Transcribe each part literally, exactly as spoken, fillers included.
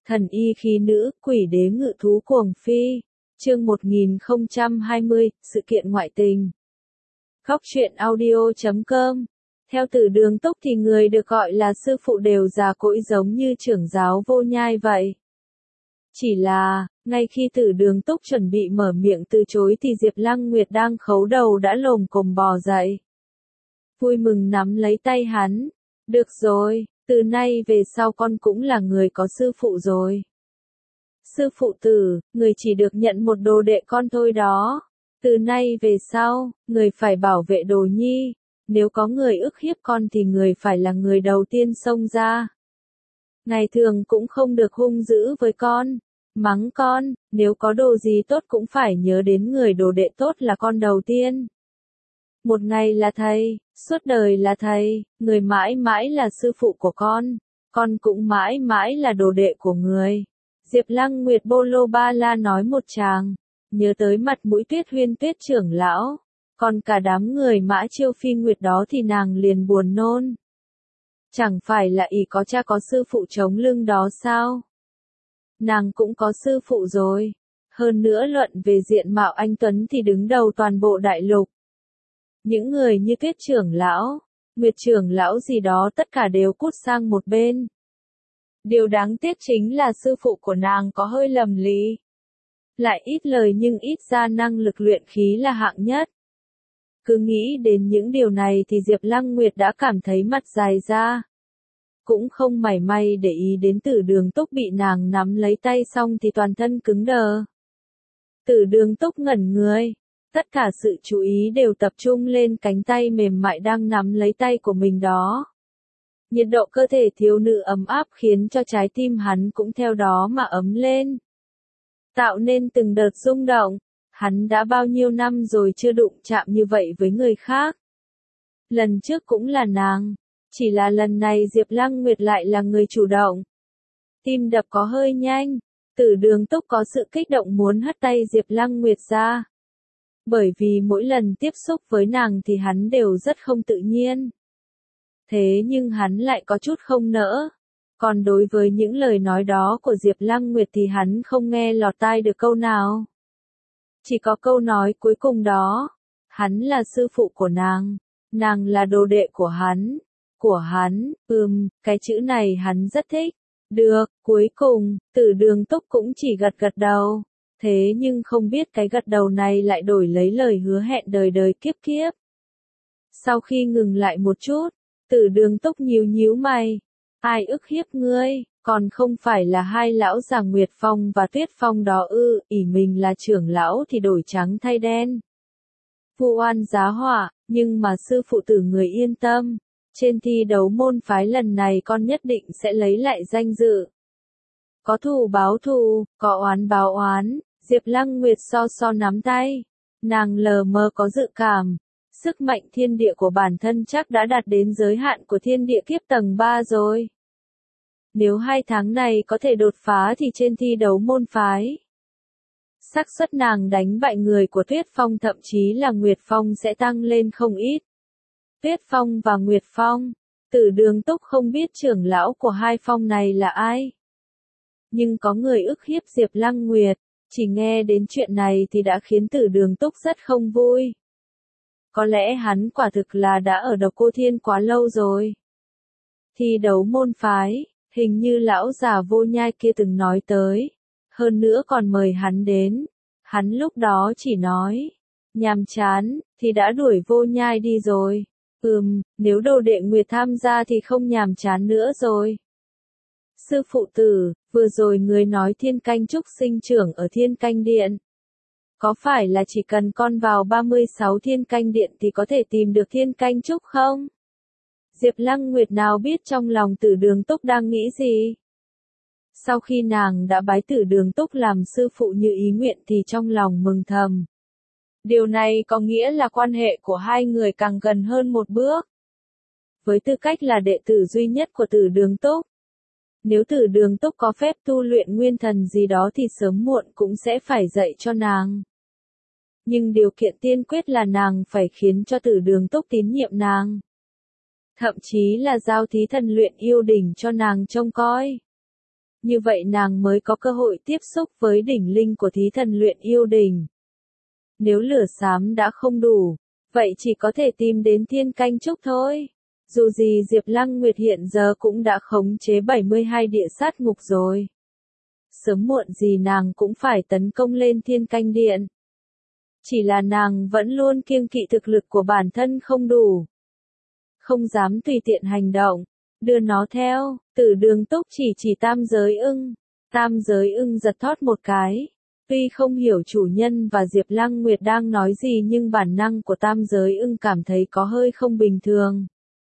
Thần y khí nữ, quỷ đế ngự thú cuồng phi. Chương một nghìn không trăm hai mươi, sự kiện ngoại tình. Góc truyện audio chấm com. Theo Tử Đường Túc thì người được gọi là sư phụ đều già cỗi giống như trưởng giáo Vô Nhai vậy. Chỉ là, ngay khi Tử Đường Túc chuẩn bị mở miệng từ chối thì Diệp Lăng Nguyệt đang khấu đầu đã lồm cồm bò dậy. Vui mừng nắm lấy tay hắn. Được rồi, từ nay về sau con cũng là người có sư phụ rồi. Sư phụ Tử, người chỉ được nhận một đồ đệ con thôi đó. Từ nay về sau, người phải bảo vệ Đồ Nhi. Nếu có người ức hiếp con thì người phải là người đầu tiên xông ra. Ngày thường cũng không được hung dữ với con. Mắng con, nếu có đồ gì tốt cũng phải nhớ đến người đồ đệ tốt là con đầu tiên. Một ngày là thầy, suốt đời là thầy, người mãi mãi là sư phụ của con, con cũng mãi mãi là đồ đệ của người. Diệp Lăng Nguyệt bô lô ba la nói một tràng, nhớ tới mặt mũi Tuyết Huyên Tuyết trưởng lão, còn cả đám người Mã Chiêu Phi Nguyệt đó thì nàng liền buồn nôn. Chẳng phải là ỷ có cha có sư phụ chống lưng đó sao? Nàng cũng có sư phụ rồi. Hơn nữa luận về diện mạo anh Tuấn thì đứng đầu toàn bộ đại lục. Những người như Tuyết trưởng lão, Nguyệt trưởng lão gì đó tất cả đều cút sang một bên. Điều đáng tiếc chính là sư phụ của nàng có hơi lầm lý. Lại ít lời nhưng ít ra năng lực luyện khí là hạng nhất. Cứ nghĩ đến những điều này thì Diệp Lăng Nguyệt đã cảm thấy mặt dài ra. Cũng không mảy may để ý đến Tử Đường Túc bị nàng nắm lấy tay xong thì toàn thân cứng đờ. Tử Đường Túc ngẩn người. Tất cả sự chú ý đều tập trung lên cánh tay mềm mại đang nắm lấy tay của mình đó. Nhiệt độ cơ thể thiếu nữ ấm áp khiến cho trái tim hắn cũng theo đó mà ấm lên. Tạo nên từng đợt rung động. Hắn đã bao nhiêu năm rồi chưa đụng chạm như vậy với người khác. Lần trước cũng là nàng. Chỉ là lần này Diệp Lăng Nguyệt lại là người chủ động. Tim đập có hơi nhanh. Tử Đường Túc có sự kích động muốn hất tay Diệp Lăng Nguyệt ra. Bởi vì mỗi lần tiếp xúc với nàng thì hắn đều rất không tự nhiên. Thế nhưng hắn lại có chút không nỡ. Còn đối với những lời nói đó của Diệp Lăng Nguyệt thì hắn không nghe lọt tai được câu nào. Chỉ có câu nói cuối cùng đó. Hắn là sư phụ của nàng. Nàng là đồ đệ của hắn. Của hắn, ừm, cái chữ này hắn rất thích. Được, cuối cùng, Tử Đường Túc cũng chỉ gật gật đầu. Thế nhưng không biết cái gật đầu này lại đổi lấy lời hứa hẹn đời đời kiếp kiếp. Sau khi ngừng lại một chút, Tử Đường Túc nhíu nhíu mày. Ai ức hiếp ngươi, còn không phải là hai lão già Nguyệt Phong và Tuyết Phong đó ư, ỷ mình là trưởng lão thì đổi trắng thay đen. Vu oan giá họa, nhưng mà sư phụ Tử người yên tâm. Trên thi đấu môn phái lần này con nhất định sẽ lấy lại danh dự. Có thù báo thù, có oán báo oán. Diệp Lăng Nguyệt so so nắm tay. Nàng lờ mờ có dự cảm. Sức mạnh thiên địa của bản thân chắc đã đạt đến giới hạn của thiên địa kiếp tầng ba rồi. Nếu hai tháng này có thể đột phá thì trên thi đấu môn phái, xác suất nàng đánh bại người của Tuyết Phong thậm chí là Nguyệt Phong sẽ tăng lên không ít. Tuyết Phong và Nguyệt Phong. Tử Đường Túc không biết trưởng lão của hai phong này là ai. Nhưng có người ức hiếp Diệp Lăng Nguyệt. Chỉ nghe đến chuyện này thì đã khiến Tử Đường Túc rất không vui. Có lẽ hắn quả thực là đã ở Độc Cô Thiên quá lâu rồi. Thi đấu môn phái, hình như lão già Vô Nhai kia từng nói tới. Hơn nữa còn mời hắn đến. Hắn lúc đó chỉ nói, nhàm chán, thì đã đuổi Vô Nhai đi rồi. Ừm, nếu đồ đệ Nguyệt tham gia thì không nhàm chán nữa rồi. Sư phụ Tử, vừa rồi người nói Thiên Canh Trúc sinh trưởng ở Thiên Canh Điện. Có phải là chỉ cần con vào ba mươi sáu Thiên Canh Điện thì có thể tìm được Thiên Canh Trúc không? Diệp Lăng Nguyệt nào biết trong lòng Tử Đường Túc đang nghĩ gì? Sau khi nàng đã bái Tử Đường Túc làm sư phụ như ý nguyện thì trong lòng mừng thầm. Điều này có nghĩa là quan hệ của hai người càng gần hơn một bước. Với tư cách là đệ tử duy nhất của Tử Đường Túc, nếu Tử Đường Túc có phép tu luyện nguyên thần gì đó thì sớm muộn cũng sẽ phải dạy cho nàng. Nhưng điều kiện tiên quyết là nàng phải khiến cho Tử Đường Túc tín nhiệm nàng. Thậm chí là giao thí thần luyện yêu đỉnh cho nàng trông coi. Như vậy nàng mới có cơ hội tiếp xúc với đỉnh linh của thí thần luyện yêu đỉnh. Nếu lửa xám đã không đủ, vậy chỉ có thể tìm đến Thiên Canh Trúc thôi. Dù gì Diệp Lăng Nguyệt hiện giờ cũng đã khống chế bảy mươi hai địa sát ngục rồi. Sớm muộn gì nàng cũng phải tấn công lên Thiên Canh Điện. Chỉ là nàng vẫn luôn kiêng kỵ thực lực của bản thân không đủ. Không dám tùy tiện hành động, đưa nó theo. Tử Đường Túc chỉ chỉ Tam Giới Ưng. Tam Giới Ưng giật thót một cái. Tuy không hiểu chủ nhân và Diệp Lăng Nguyệt đang nói gì nhưng bản năng của Tam Giới Ưng cảm thấy có hơi không bình thường.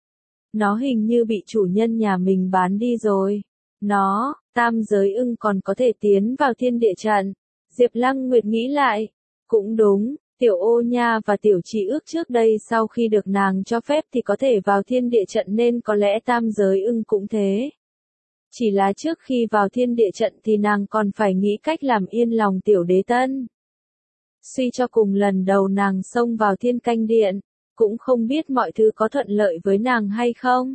Nó hình như bị chủ nhân nhà mình bán đi rồi. Nó, Tam Giới Ưng còn có thể tiến vào thiên địa trận. Diệp Lăng Nguyệt nghĩ lại. Cũng đúng, Tiểu Ô Nha và Tiểu Trì Ước trước đây sau khi được nàng cho phép thì có thể vào thiên địa trận nên có lẽ Tam Giới Ưng cũng thế. Chỉ là trước khi vào thiên địa trận thì nàng còn phải nghĩ cách làm yên lòng Tiểu Đế Tân. Suy cho cùng lần đầu nàng xông vào Thiên Canh Điện, cũng không biết mọi thứ có thuận lợi với nàng hay không.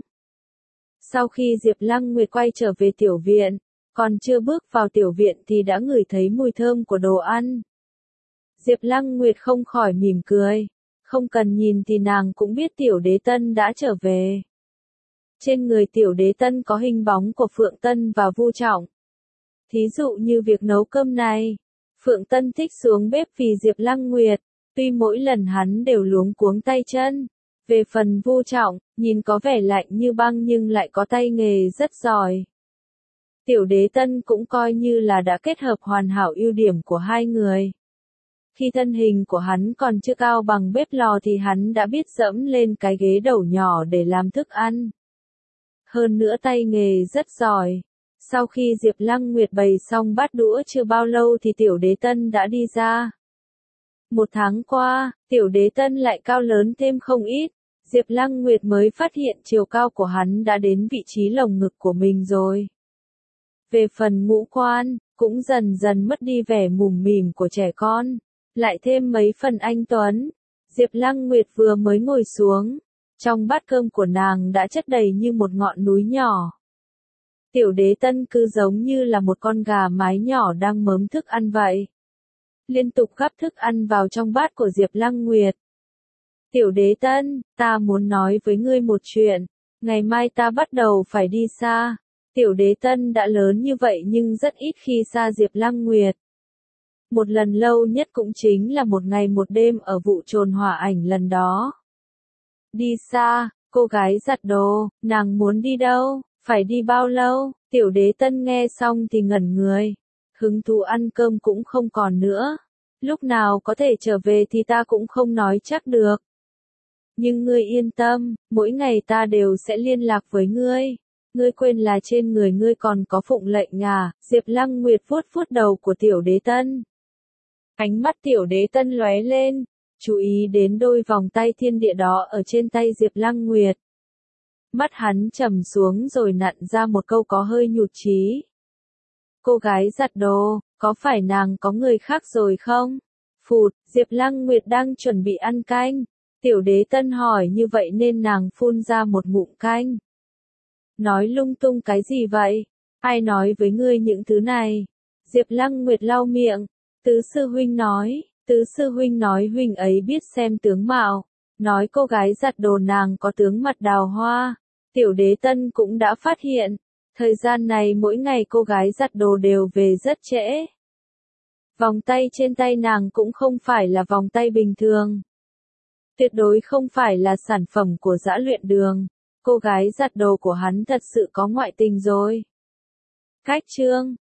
Sau khi Diệp Lăng Nguyệt quay trở về tiểu viện, còn chưa bước vào tiểu viện thì đã ngửi thấy mùi thơm của đồ ăn. Diệp Lăng Nguyệt không khỏi mỉm cười, không cần nhìn thì nàng cũng biết Tiểu Đế Tân đã trở về. Trên người Tiểu Đế Tân có hình bóng của Phượng Tân và Vu Trọng. Thí dụ như việc nấu cơm này, Phượng Tân thích xuống bếp vì Diệp Lăng Nguyệt, tuy mỗi lần hắn đều luống cuống tay chân. Về phần Vu Trọng, nhìn có vẻ lạnh như băng nhưng lại có tay nghề rất giỏi. Tiểu Đế Tân cũng coi như là đã kết hợp hoàn hảo ưu điểm của hai người. Khi thân hình của hắn còn chưa cao bằng bếp lò thì hắn đã biết dẫm lên cái ghế đầu nhỏ để làm thức ăn. Hơn nữa tay nghề rất giỏi. Sau khi Diệp Lăng Nguyệt bày xong bát đũa chưa bao lâu thì Tiểu Đế Tân đã đi ra. Một tháng qua, Tiểu Đế Tân lại cao lớn thêm không ít. Diệp Lăng Nguyệt mới phát hiện chiều cao của hắn đã đến vị trí lồng ngực của mình rồi. Về phần ngũ quan, cũng dần dần mất đi vẻ mủm mỉm của trẻ con. Lại thêm mấy phần anh tuấn. Diệp Lăng Nguyệt vừa mới ngồi xuống. Trong bát cơm của nàng đã chất đầy như một ngọn núi nhỏ. Tiểu Đế Tân cứ giống như là một con gà mái nhỏ đang mớm thức ăn vậy. Liên tục gắp thức ăn vào trong bát của Diệp Lăng Nguyệt. Tiểu Đế Tân, ta muốn nói với ngươi một chuyện. Ngày mai ta bắt đầu phải đi xa. Tiểu Đế Tân đã lớn như vậy nhưng rất ít khi xa Diệp Lăng Nguyệt. Một lần lâu nhất cũng chính là một ngày một đêm ở vụ trồn hỏa ảnh lần đó. Đi xa, cô gái giặt đồ, nàng muốn đi đâu, phải đi bao lâu? Tiểu Đế Tân nghe xong thì ngẩn người. Hứng thú ăn cơm cũng không còn nữa. Lúc nào có thể trở về thì ta cũng không nói chắc được. Nhưng ngươi yên tâm, mỗi ngày ta đều sẽ liên lạc với ngươi. Ngươi quên là trên người ngươi còn có phụng lệnh à? Diệp Lăng Nguyệt vuốt vuốt đầu của Tiểu Đế Tân. Ánh mắt Tiểu Đế Tân lóe lên, chú ý đến đôi vòng tay thiên địa đó ở trên tay Diệp Lăng Nguyệt. Mắt hắn trầm xuống rồi nặn ra một câu có hơi nhụt chí. Cô gái giặt đồ, có phải nàng có người khác rồi không? Phụt, Diệp Lăng Nguyệt đang chuẩn bị ăn canh. Tiểu Đế Tân hỏi như vậy nên nàng phun ra một ngụm canh. Nói lung tung cái gì vậy? Ai nói với ngươi những thứ này? Diệp Lăng Nguyệt lau miệng. Tứ sư huynh nói, tứ sư huynh nói huynh ấy biết xem tướng mạo. Nói cô gái giặt đồ nàng có tướng mặt đào hoa. Tiểu Đế Tân cũng đã phát hiện. Thời gian này mỗi ngày cô gái giặt đồ đều về rất trễ. Vòng tay trên tay nàng cũng không phải là vòng tay bình thường. Tuyệt đối không phải là sản phẩm của dã luyện đường. Cô gái giặt đồ của hắn thật sự có ngoại tình rồi. Cách chương